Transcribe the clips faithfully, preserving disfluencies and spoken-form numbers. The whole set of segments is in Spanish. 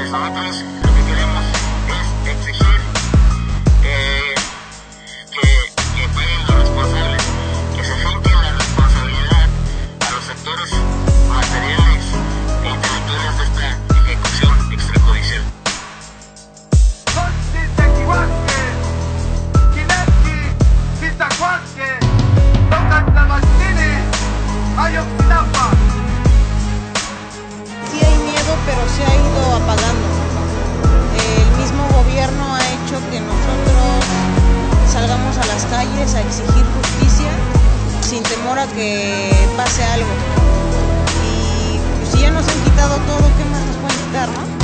nosotros lo que queremos es exigir eh, que, que paguen los responsables, que se finque la responsabilidad a los actores materiales e intelectuales de esta ejecución extrajudicial. Sí hay miedo, pero se ha ido apagando. El mismo gobierno ha hecho que nosotros salgamos a las calles a exigir justicia sin temor a que pase algo. Y pues, si ya nos han quitado todo, ¿qué más nos pueden quitar, no?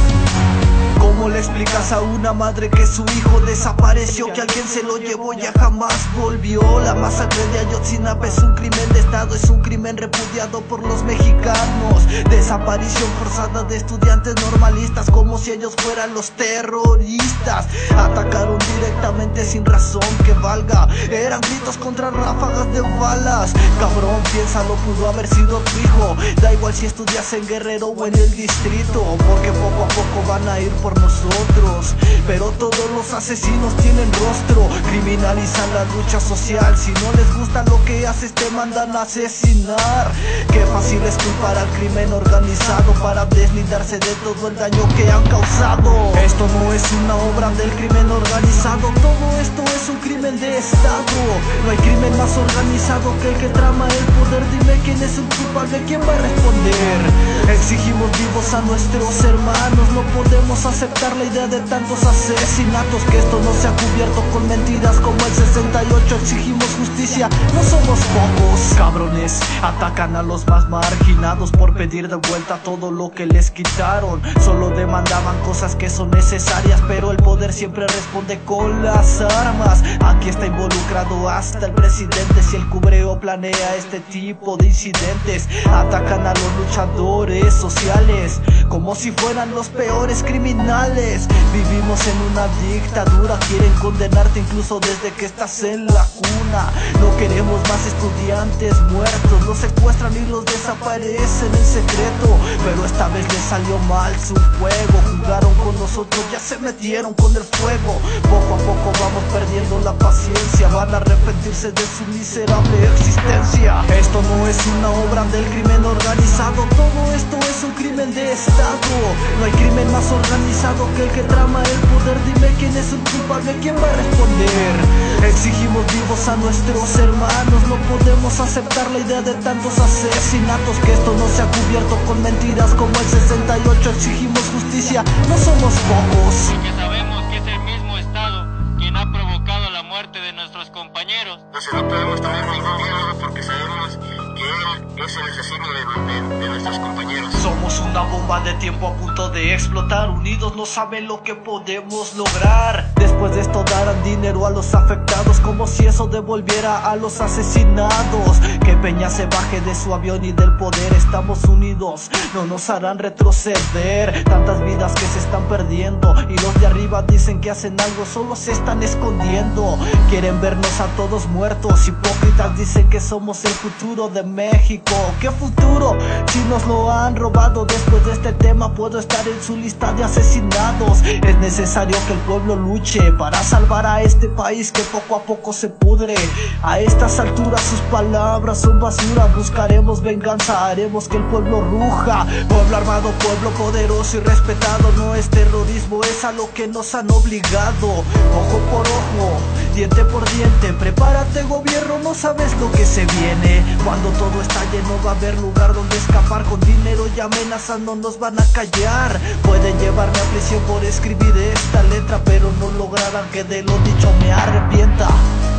¿Cómo le explicas a una madre que su hijo desapareció, que alguien se lo llevó y ya jamás volvió? La masacre de Ayotzinapa es un crimen de estado, es un crimen repudiado por los mexicanos. Desaparición forzada de estudiantes normalistas como si ellos fueran los terroristas. Atacaron directamente sin razón que valga, eran gritos contra ráfagas de balas. Cabrón, piénsalo, pudo haber sido tu hijo. Da igual si estudias en Guerrero o en el distrito, porque poco a poco van a ir por nosotros. Pero todos los asesinos tienen rostro, criminalizan la lucha social. Si no les gusta lo que haces, te mandan a asesinar. Qué fácil es culpar al crimen organizado para deslindarse de todo el daño que han causado. Esto no es una obra del crimen organizado, todo esto es un crimen de estado. No hay crimen más organizado que el que trama el poder. Dime quién es el culpable, quién va a responder. Exigimos vivos a nuestros hermanos, no podemos aceptar la idea de tantos asesinatos, que esto no se ha cubierto con mentiras como el sesenta y ocho. Exigimos justicia, no somos pocos. Cabrones, atacan a los más marginados por pedir de vuelta todo lo que les quitaron. Solo demandaban cosas que son necesarias, pero el poder siempre responde con las armas. Aquí está involucrado hasta el presidente. Si el cubreo planea este tipo de incidentes, atacan a los luchadores sociales como si fueran los peores criminales. Vivimos en una dictadura, quieren condenarte incluso desde que estás en la cuna. No queremos más estudiantes muertos, los secuestran y los desaparecen en secreto. Pero esta vez les salió mal su juego, jugaron con nosotros, ya se metieron con el fuego. Poco a poco vamos perdiendo la paciencia, van a arrepentirse de su miserable existencia. Esto no es una obra del crimen organizado, todo esto es un crimen de estado. No hay crimen más organizado que el que trama el poder. Dime quién es el culpable, quién va a responder. Exigimos vivos a nuestros hermanos, no podemos aceptar la idea de tantos asesinatos, que esto no se ha cubierto con mentiras como el sesenta y ocho. Exigimos justicia, no somos pocos. Porque sabemos que es el mismo Estado quien ha provocado la muerte de nuestros compañeros. Entonces no podemos tener ningún diálogo porque sabemos que él es el asesino de, de, de nuestros compañeros. Somos una bomba de tiempo a punto de explotar. Unidos no saben lo que podemos lograr. Después de esto darán dinero a los afectados, como si eso devolviera a los asesinados. Que Peña se baje de su avión y del poder. Estamos unidos, no nos harán retroceder. Tantas vidas que se están perdiendo y los de arriba dicen que hacen algo, solo se están escondiendo. Quieren vernos a todos muertos, hipócritas dicen que somos el futuro de México. ¿Qué futuro? Si nos lo han robado. Después de este tema puedo estar en su lista de asesinados. Es necesario que el pueblo luche para salvar a este país que poco a poco se pudre. A estas alturas sus palabras son basura. Buscaremos venganza, haremos que el pueblo ruja. Pueblo armado, pueblo poderoso y respetado. No es terrorismo, es a lo que nos han obligado. Ojo por ojo, diente por diente. Prepárate gobierno, no sabes lo que se viene. Cuando todo está lleno va a haber lugar donde escapar. Con dinero y amenazas no nos van a callar. Pueden llevarme a prisión por escribir esta letra, pero no lograrán que de lo dicho me arrepienta.